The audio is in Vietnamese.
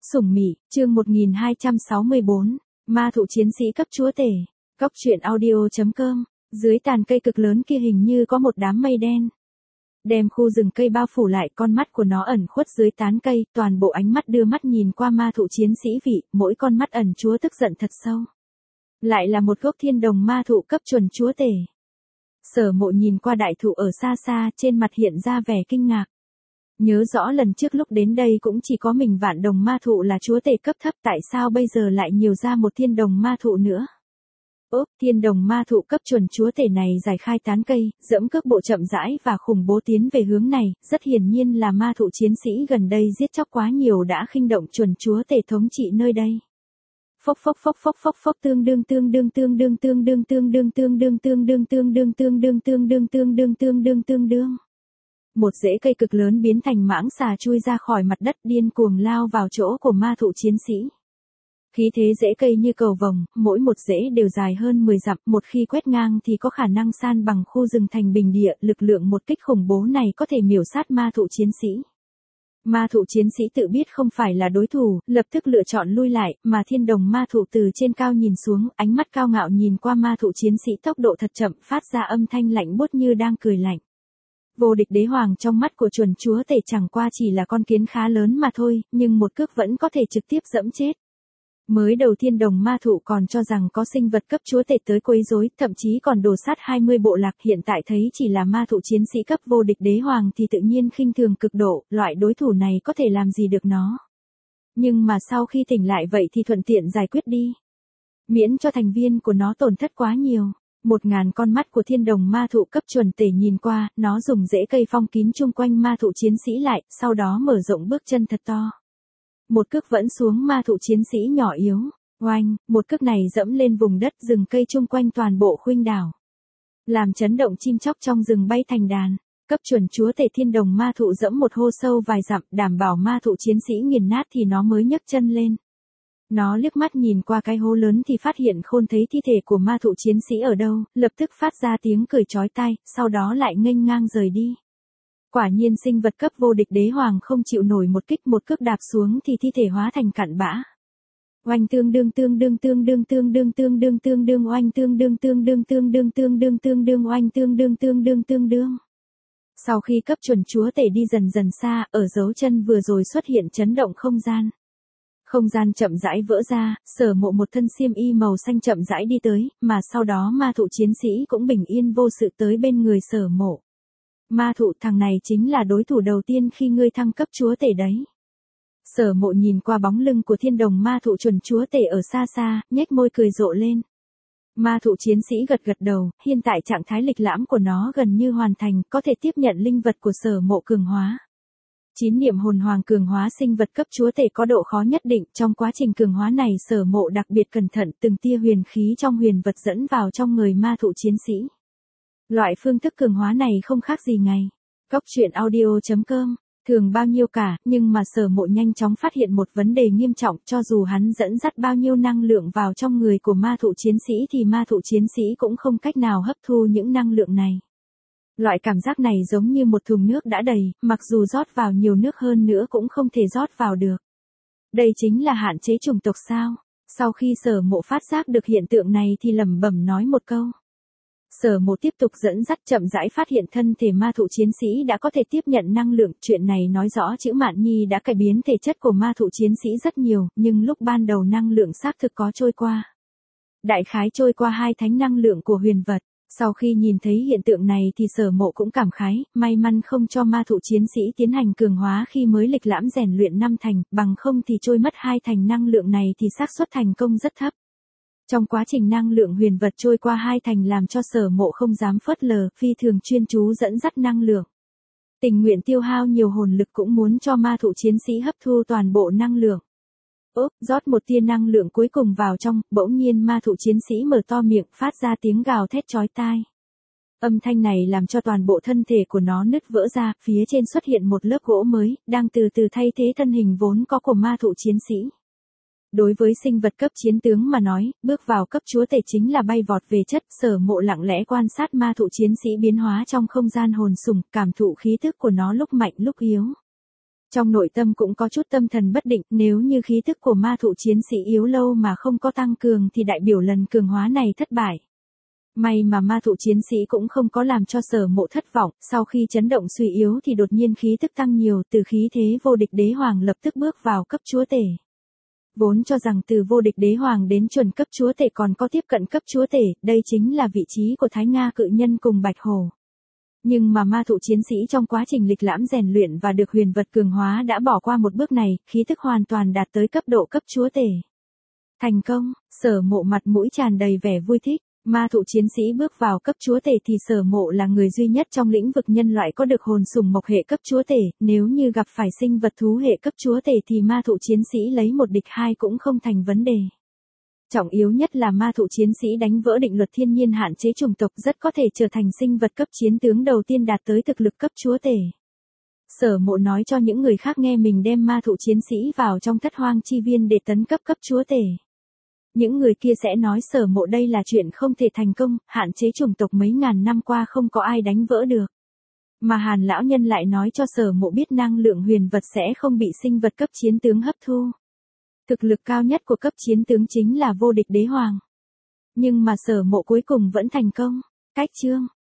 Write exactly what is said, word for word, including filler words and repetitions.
Sủng Mị, chương một nghìn hai trăm sáu mươi bốn, ma thụ chiến sĩ cấp chúa tể. Cóc truyện audio.com, dưới tàn cây cực lớn kia hình như có một đám mây đen. Đem khu rừng cây bao phủ lại, con mắt của nó ẩn khuất dưới tán cây, toàn bộ ánh mắt đưa mắt nhìn qua ma thụ chiến sĩ vị, mỗi con mắt ẩn chúa tức giận thật sâu. Lại là một gốc thiên đồng ma thụ cấp chuẩn chúa tể. Sở Mộ nhìn qua đại thụ ở xa xa, trên mặt hiện ra vẻ kinh ngạc. Nhớ rõ lần trước lúc đến đây cũng chỉ có mình vạn đồng ma thụ là chúa tể cấp thấp, tại sao bây giờ lại nhiều ra một thiên đồng ma thụ nữa? Ốp, thiên đồng ma thụ cấp chuẩn chúa tể này giải khai tán cây, dẫm cước bộ chậm rãi và khủng bố tiến về hướng này, rất hiển nhiên là ma thụ chiến sĩ gần đây giết chóc quá nhiều đã khinh động chuẩn chúa tể thống trị nơi đây. Phốc phốc phốc phốc phốc phốc tương đương tương đương tương đương tương đương tương đương tương đương tương đương tương đương tương đương tương đương tương đương tương đương tương đương. Một rễ cây cực lớn biến thành mãng xà chui ra khỏi mặt đất, điên cuồng lao vào chỗ của ma thụ chiến sĩ. Khí thế rễ cây như cầu vồng, mỗi một rễ đều dài hơn mười dặm, một khi quét ngang thì có khả năng san bằng khu rừng thành bình địa, lực lượng một kích khủng bố này có thể miểu sát ma thụ chiến sĩ. Ma thụ chiến sĩ tự biết không phải là đối thủ, lập tức lựa chọn lui lại, mà thiên đồng ma thụ từ trên cao nhìn xuống, ánh mắt cao ngạo nhìn qua ma thụ chiến sĩ, tốc độ thật chậm, phát ra âm thanh lạnh buốt như đang cười lạnh. Vô địch đế hoàng trong mắt của chuẩn chúa tể chẳng qua chỉ là con kiến khá lớn mà thôi, nhưng một cước vẫn có thể trực tiếp dẫm chết. Mới đầu thiên đồng ma thụ còn cho rằng có sinh vật cấp chúa tể tới quấy rối, thậm chí còn đổ sát hai mươi bộ lạc, hiện tại thấy chỉ là ma thụ chiến sĩ cấp vô địch đế hoàng thì tự nhiên khinh thường cực độ, loại đối thủ này có thể làm gì được nó. Nhưng mà sau khi tỉnh lại vậy thì thuận tiện giải quyết đi. Miễn cho thành viên của nó tổn thất quá nhiều. Một ngàn con mắt của thiên đồng ma thụ cấp chuẩn tể nhìn qua, nó dùng rễ cây phong kín chung quanh ma thụ chiến sĩ lại, sau đó mở rộng bước chân thật to. Một cước vẫn xuống ma thụ chiến sĩ nhỏ yếu, oanh, một cước này dẫm lên vùng đất rừng cây chung quanh toàn bộ khuynh đảo. Làm chấn động chim chóc trong rừng bay thành đàn, cấp chuẩn chúa tể thiên đồng ma thụ dẫm một hô sâu vài dặm, đảm bảo ma thụ chiến sĩ nghiền nát thì nó mới nhấc chân lên. Nó liếc mắt nhìn qua cái hố lớn thì phát hiện khôn thấy thi thể của ma thụ chiến sĩ ở đâu, lập tức phát ra tiếng cười chói tai, sau đó lại nghênh ngang rời đi. Quả nhiên sinh vật cấp vô địch đế hoàng không chịu nổi một kích, một cước đạp xuống thì thi thể hóa thành cặn bã. Oanh tương đương tương đương tương đương tương đương tương đương tương đương oanh tương đương tương đương tương đương tương đương tương đương oanh tương đương tương đương tương đương. Sau khi cấp chuẩn chúa tể đi dần dần xa, ở dấu chân vừa rồi xuất hiện chấn động không gian. Không gian chậm rãi vỡ ra, Sở Mộ một thân xiêm y màu xanh chậm rãi đi tới, mà sau đó ma thụ chiến sĩ cũng bình yên vô sự tới bên người Sở Mộ. Ma thụ, thằng này chính là đối thủ đầu tiên khi ngươi thăng cấp chúa tể đấy. Sở Mộ nhìn qua bóng lưng của thiên đồng ma thụ chuẩn chúa tể ở xa xa, nhếch môi cười rộ lên. Ma thụ chiến sĩ gật gật đầu, hiện tại trạng thái lịch lãm của nó gần như hoàn thành, có thể tiếp nhận linh vật của Sở Mộ cường hóa. Chín niệm hồn hoàng cường hóa sinh vật cấp chúa tể có độ khó nhất định, trong quá trình cường hóa này Sở Mộ đặc biệt cẩn thận, từng tia huyền khí trong huyền vật dẫn vào trong người ma thụ chiến sĩ. Loại phương thức cường hóa này không khác gì ngày. Cóc truyện audio.com, thường bao nhiêu cả, nhưng mà Sở Mộ nhanh chóng phát hiện một vấn đề nghiêm trọng, cho dù hắn dẫn dắt bao nhiêu năng lượng vào trong người của ma thụ chiến sĩ thì ma thụ chiến sĩ cũng không cách nào hấp thu những năng lượng này. Loại cảm giác này giống như một thùng nước đã đầy, mặc dù rót vào nhiều nước hơn nữa cũng không thể rót vào được. Đây chính là hạn chế chủng tộc sao? Sau khi Sở Mộ phát giác được hiện tượng này thì lẩm bẩm nói một câu. Sở Mộ tiếp tục dẫn dắt chậm rãi phát hiện thân thể ma thụ chiến sĩ đã có thể tiếp nhận năng lượng, chuyện này nói rõ chữ Mạn Nhi đã cải biến thể chất của ma thụ chiến sĩ rất nhiều, nhưng lúc ban đầu năng lượng xác thực có trôi qua. Đại khái trôi qua hai thánh năng lượng của huyền vật. Sau khi nhìn thấy hiện tượng này thì Sở Mộ cũng cảm khái, may mắn không cho ma thụ chiến sĩ tiến hành cường hóa khi mới lịch lãm rèn luyện năm thành, bằng không thì trôi mất hai thành năng lượng này thì xác suất thành công rất thấp. Trong quá trình năng lượng huyền vật trôi qua hai thành làm cho Sở Mộ không dám phớt lờ, phi thường chuyên chú dẫn dắt năng lượng. Tình nguyện tiêu hao nhiều hồn lực cũng muốn cho ma thụ chiến sĩ hấp thu toàn bộ năng lượng. Ốp, rót một tia năng lượng cuối cùng vào trong, bỗng nhiên ma thụ chiến sĩ mở to miệng, phát ra tiếng gào thét chói tai. Âm thanh này làm cho toàn bộ thân thể của nó nứt vỡ ra, phía trên xuất hiện một lớp gỗ mới, đang từ từ thay thế thân hình vốn có của ma thụ chiến sĩ. Đối với sinh vật cấp chiến tướng mà nói, bước vào cấp chúa tể chính là bay vọt về chất. Sở Mộ lặng lẽ quan sát ma thụ chiến sĩ biến hóa trong không gian hồn sủng, cảm thụ khí tức của nó lúc mạnh lúc yếu. Trong nội tâm cũng có chút tâm thần bất định, nếu như khí tức của ma thụ chiến sĩ yếu lâu mà không có tăng cường thì đại biểu lần cường hóa này thất bại. May mà ma thụ chiến sĩ cũng không có làm cho Sở Mộ thất vọng, sau khi chấn động suy yếu thì đột nhiên khí tức tăng nhiều, từ khí thế vô địch đế hoàng lập tức bước vào cấp chúa tể. Vốn cho rằng từ vô địch đế hoàng đến chuẩn cấp chúa tể còn có tiếp cận cấp chúa tể, đây chính là vị trí của Thái Nga cự nhân cùng Bạch Hổ. Nhưng mà ma thụ chiến sĩ trong quá trình lịch lãm rèn luyện và được huyền vật cường hóa đã bỏ qua một bước này, khí tức hoàn toàn đạt tới cấp độ cấp chúa tể. Thành công, Sở Mộ mặt mũi tràn đầy vẻ vui thích. Ma thụ chiến sĩ bước vào cấp chúa tể thì Sở Mộ là người duy nhất trong lĩnh vực nhân loại có được hồn sủng mộc hệ cấp chúa tể, nếu như gặp phải sinh vật thú hệ cấp chúa tể thì ma thụ chiến sĩ lấy một địch hai cũng không thành vấn đề. Trọng yếu nhất là ma thụ chiến sĩ đánh vỡ định luật thiên nhiên hạn chế chủng tộc, rất có thể trở thành sinh vật cấp chiến tướng đầu tiên đạt tới thực lực cấp chúa tể. Sở Mộ nói cho những người khác nghe mình đem ma thụ chiến sĩ vào trong Thất Hoang chi viên để tấn cấp cấp chúa tể. Những người kia sẽ nói Sở Mộ đây là chuyện không thể thành công, hạn chế chủng tộc mấy ngàn năm qua không có ai đánh vỡ được. Mà Hàn lão nhân lại nói cho Sở Mộ biết năng lượng huyền vật sẽ không bị sinh vật cấp chiến tướng hấp thu. Thực lực cao nhất của cấp chiến tướng chính là vô địch đế hoàng. Nhưng mà Sở Mộ cuối cùng vẫn thành công. Cách chương